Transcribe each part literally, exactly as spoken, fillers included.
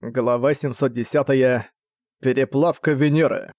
Глава семьсот десять. Переплавка Венеры.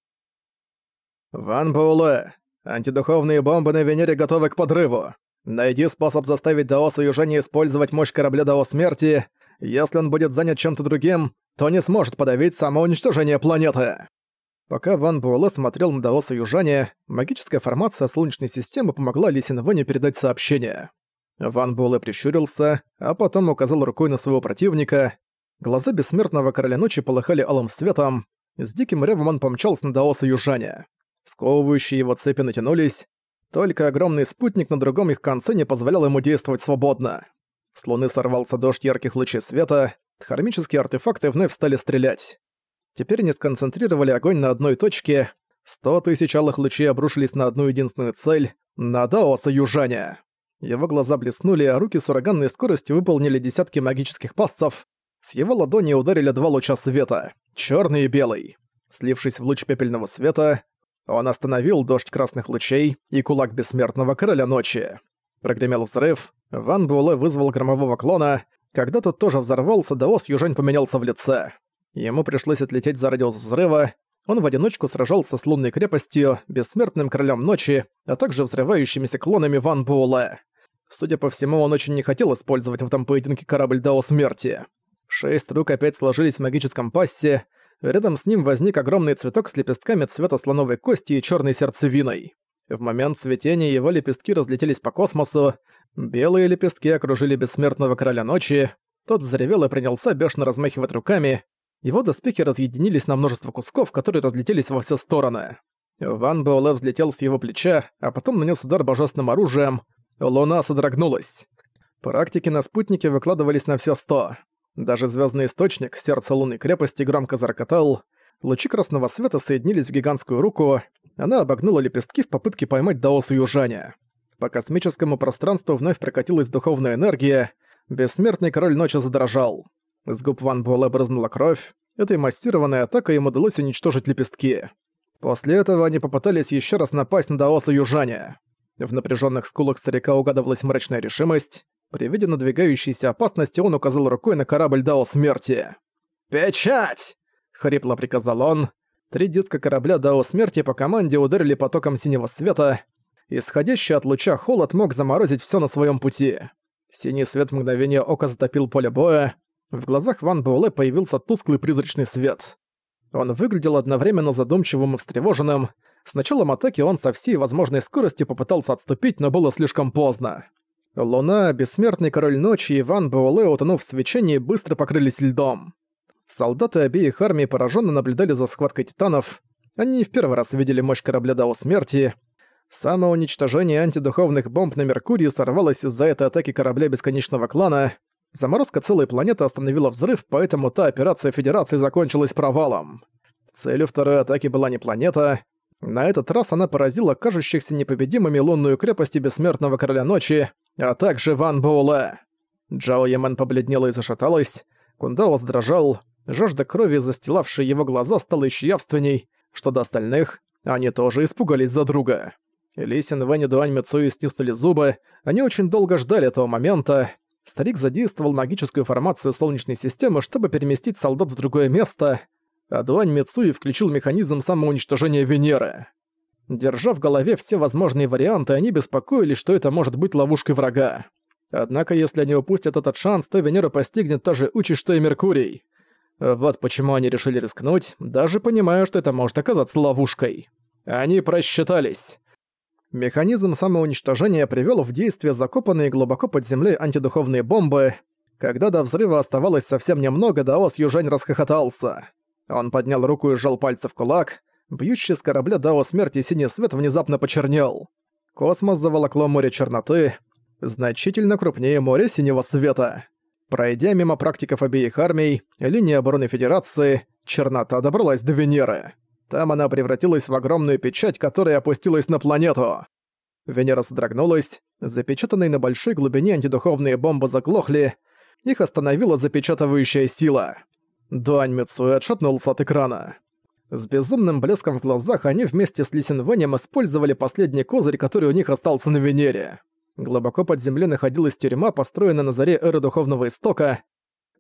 Ван Буэлэ. Антидуховные бомбы на Венере готовы к подрыву. Найди способ заставить Даоса Южаня использовать мощь корабля Дао Смерти. Если он будет занят чем-то другим, то не сможет подавить самоуничтожение планеты. Пока Ван Буэлэ смотрел на Даоса Южаня, магическая формация Солнечной системы помогла Ли Синвэню передать сообщение. Ван Буэлэ прищурился, а потом указал рукой на своего противника. Глаза бессмертного короля ночи полыхали алым светом. С диким ревом он помчался на Даоса Южаня. Сковывающие его цепи натянулись. Только огромный спутник на другом их конце не позволял ему действовать свободно. С луны сорвался дождь ярких лучей света. Хармические артефакты вновь стали стрелять. Теперь они сконцентрировали огонь на одной точке. Сто тысяч алых лучей обрушились на одну единственную цель — на Даоса Южаня. Его глаза блеснули, а руки с ураганной скоростью выполнили десятки магических пассов. С его ладони ударили два луча света, чёрный и белый. Слившись в луч пепельного света, он остановил дождь красных лучей и кулак бессмертного короля ночи. Прогремел взрыв, Ван Буэлэ вызвал громового клона. Когда тот тоже взорвался, Даос Южань поменялся в лице. Ему пришлось отлететь за радиус взрыва. Он в одиночку сражался с лунной крепостью, бессмертным королем ночи, а также взрывающимися клонами Ван Буэлэ. Судя по всему, он очень не хотел использовать в этом поединке корабль Дао Смерти. Шесть рук опять сложились в магическом пассе. Рядом с ним возник огромный цветок с лепестками цвета слоновой кости и черной сердцевиной. В момент цветения его лепестки разлетелись по космосу. Белые лепестки окружили бессмертного короля ночи. Тот взревел и принялся бешено размахивать руками. Его доспехи разъединились на множество кусков, которые разлетелись во все стороны. Ван Буэлэ взлетел с его плеча, а потом нанес удар божественным оружием. Луна содрогнулась. Практики на спутнике выкладывались на все сто. Даже звездный источник, сердце лунной крепости, громко зарокотал. Лучи красного света соединились в гигантскую руку. Она обогнула лепестки в попытке поймать Даоса Южаня. По космическому пространству вновь прокатилась духовная энергия. Бессмертный король ночи задрожал. С губ Ван Буэлэ брызнула кровь. Этой массированной атакой им удалось уничтожить лепестки. После этого они попытались еще раз напасть на Даоса Южаня. В напряженных скулах старика угадывалась мрачная решимость. При виде надвигающейся опасности он указал рукой на корабль Дао Смерти. «Печать!» — хрипло приказал он. Три диска корабля Дао Смерти по команде ударили потоком синего света. Исходящий от луча холод мог заморозить все на своем пути. Синий свет в мгновение ока затопил поле боя. В глазах Ван Буэлэ появился тусклый призрачный свет. Он выглядел одновременно задумчивым и встревоженным. С началом атаки он со всей возможной скоростью попытался отступить, но было слишком поздно. Луна, бессмертный король ночи и Ван Буэлэ, утонув в свечении, быстро покрылись льдом. Солдаты обеих армий пораженно наблюдали за схваткой титанов. Они не в первый раз видели мощь корабля Дао Смерти. Самоуничтожение антидуховных бомб на Меркурии сорвалось из-за этой атаки корабля Бесконечного Клана. Заморозка целой планеты остановила взрыв, поэтому та операция Федерации закончилась провалом. Целью второй атаки была не планета. На этот раз она поразила кажущихся непобедимыми лунную крепость и бессмертного короля ночи, а также Ван Буэлэ. Джао Ямен побледнела и зашаталась, Кундао задрожал, жажда крови, застилавшая его глаза, стала еще явственней, что до остальных, они тоже испугались за друга. Ли Синвэнь и Дуань Мицуи стиснули зубы, они очень долго ждали этого момента. Старик задействовал магическую формацию Солнечной системы, чтобы переместить солдат в другое место, а Дуань Мицуи включил механизм самоуничтожения Венеры. Держа в голове все возможные варианты, они беспокоились, что это может быть ловушкой врага. Однако, если они упустят этот шанс, то Венеру постигнет та же участь, что и Меркурий. Вот почему они решили рискнуть, даже понимая, что это может оказаться ловушкой. Они просчитались. Механизм самоуничтожения привел в действие закопанные глубоко под землей антидуховные бомбы. Когда до взрыва оставалось совсем немного, Даос Южань расхохотался. Он поднял руку и сжал пальцы в кулак. Бьющий с корабля Дао Смерти синий свет внезапно почернел. Космос заволокло море черноты, значительно крупнее моря синего света. Пройдя мимо практиков обеих армий, линии обороны Федерации, чернота добралась до Венеры. Там она превратилась в огромную печать, которая опустилась на планету. Венера содрогнулась, запечатанные на большой глубине антидуховные бомбы заглохли, их остановила запечатывающая сила. Дуань Мицуи отшатнулся от экрана. С безумным блеском в глазах они вместе с Ли Синвэнем использовали последний козырь, который у них остался на Венере. Глубоко под землей находилась тюрьма, построенная на заре эры Духовного Истока.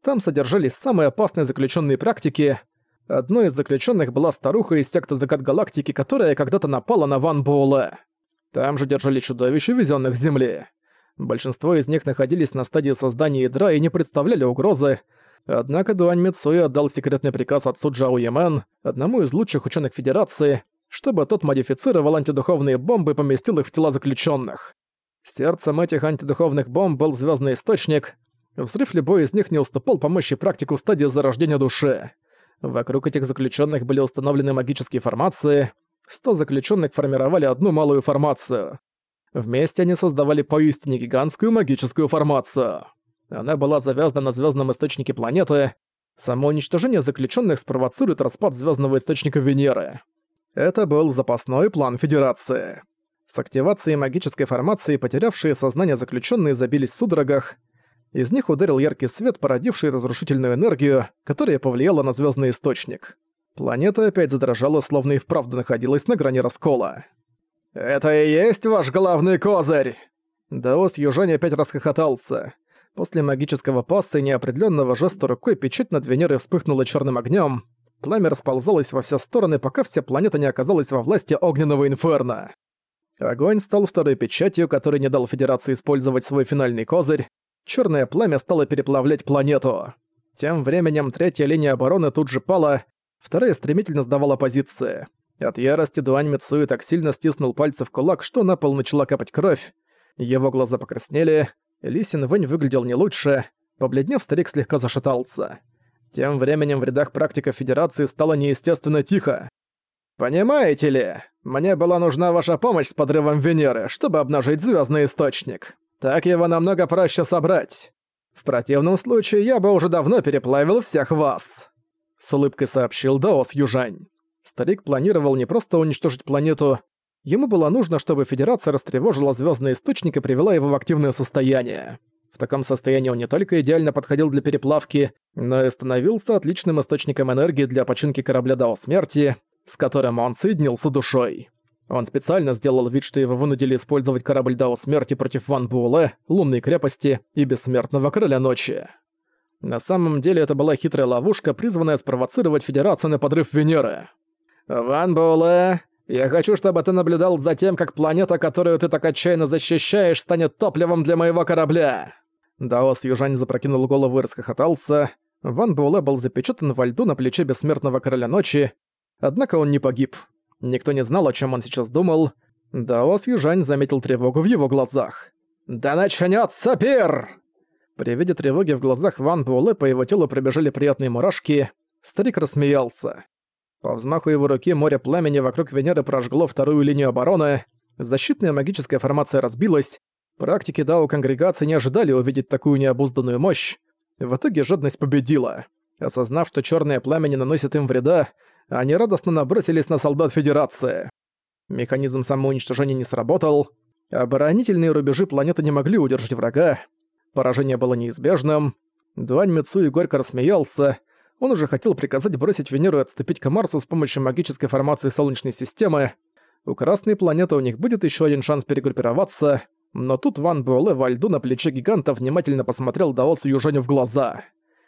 Там содержались самые опасные заключенные практики. Одной из заключенных была старуха из секты Закат Галактики, которая когда-то напала на Ван Буэлэ. Там же держали чудовищ, увезённых с Земли. Большинство из них находились на стадии создания ядра и не представляли угрозы, однако Дуань Мицуи отдал секретный приказ отцу Джао Ямен, одному из лучших ученых Федерации, чтобы тот модифицировал антидуховные бомбы и поместил их в тела заключенных. Сердцем этих антидуховных бомб был звездный источник. Взрыв любой из них не уступал по мощи практику стадии зарождения души. Вокруг этих заключенных были установлены магические формации. Сто заключенных формировали одну малую формацию. Вместе они создавали поистине гигантскую магическую формацию. Она была завязана на звездном источнике планеты. Само уничтожение заключенных спровоцирует распад звездного источника Венеры. Это был запасной план Федерации. С активацией магической формации потерявшие сознание заключенные забились в судорогах. Из них ударил яркий свет, породивший разрушительную энергию, которая повлияла на звездный источник. Планета опять задрожала, словно и вправду находилась на грани раскола. «Это и есть ваш главный козырь!» Даос Южань опять расхохотался. После магического пасса и неопределенного жеста рукой печать над Венерой вспыхнула черным огнем. Пламя расползалось во все стороны, пока вся планета не оказалась во власти огненного инферно. Огонь стал второй печатью, который не дал Федерации использовать свой финальный козырь. Черное пламя стало переплавлять планету. Тем временем третья линия обороны тут же пала, вторая стремительно сдавала позиции. От ярости Дуань Мицуи так сильно стиснул пальцы в кулак, что на пол начала капать кровь. Его глаза покраснели. Ли Синвэнь выглядел не лучше. Побледнев, старик слегка зашатался. Тем временем в рядах практиков Федерации стало неестественно тихо. «Понимаете ли, мне была нужна ваша помощь с подрывом Венеры, чтобы обнажить звездный источник. Так его намного проще собрать. В противном случае я бы уже давно переплавил всех вас», — с улыбкой сообщил Даос Южань. Старик планировал не просто уничтожить планету. Ему было нужно, чтобы Федерация растревожила звездный источник и привела его в активное состояние. В таком состоянии он не только идеально подходил для переплавки, но и становился отличным источником энергии для починки корабля Дао Смерти, с которым он соединился душой. Он специально сделал вид, что его вынудили использовать корабль Дао Смерти против Ван Буэлэ, Лунной крепости и Бессмертного Короля Ночи. На самом деле это была хитрая ловушка, призванная спровоцировать Федерацию на подрыв Венеры. «Ван Буэлэ, я хочу, чтобы ты наблюдал за тем, как планета, которую ты так отчаянно защищаешь, станет топливом для моего корабля!» Даос Южань запрокинул голову и расхохотался. Ван Буэлэ был запечатан во льду на плече Бессмертного Короля Ночи, однако он не погиб. Никто не знал, о чем он сейчас думал. Даос Южань заметил тревогу в его глазах. «Да начнётся пир!» При виде тревоги в глазах Ван Буэлэ по его телу пробежали приятные мурашки. Старик рассмеялся. По взмаху его руки море пламени вокруг Венеры прожгло вторую линию обороны. Защитная магическая формация разбилась. Практики Дао Конгрегации не ожидали увидеть такую необузданную мощь. В итоге жадность победила. Осознав, что чёрное пламя не наносит им вреда, они радостно набросились на солдат Федерации. Механизм самоуничтожения не сработал. Оборонительные рубежи планеты не могли удержать врага. Поражение было неизбежным. Дуань Мицуи горько рассмеялся. Он уже хотел приказать бросить Венеру и отступить к Марсу с помощью магической формации Солнечной системы. У Красной планеты у них будет еще один шанс перегруппироваться, но тут Ван Буэлэ во льду на плече гиганта внимательно посмотрел Даосу Южаню в глаза.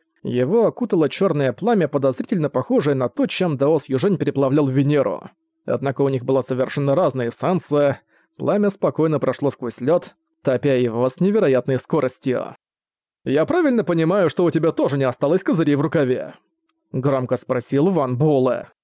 Его окутало черное пламя, подозрительно похожее на то, чем Даос Южань переплавлял Венеру. Однако у них была совершенно разная эссенция. Пламя спокойно прошло сквозь лед, топя его с невероятной скоростью. «Я правильно понимаю, что у тебя тоже не осталось козырей в рукаве?» — громко спросил Ван Буэлэ.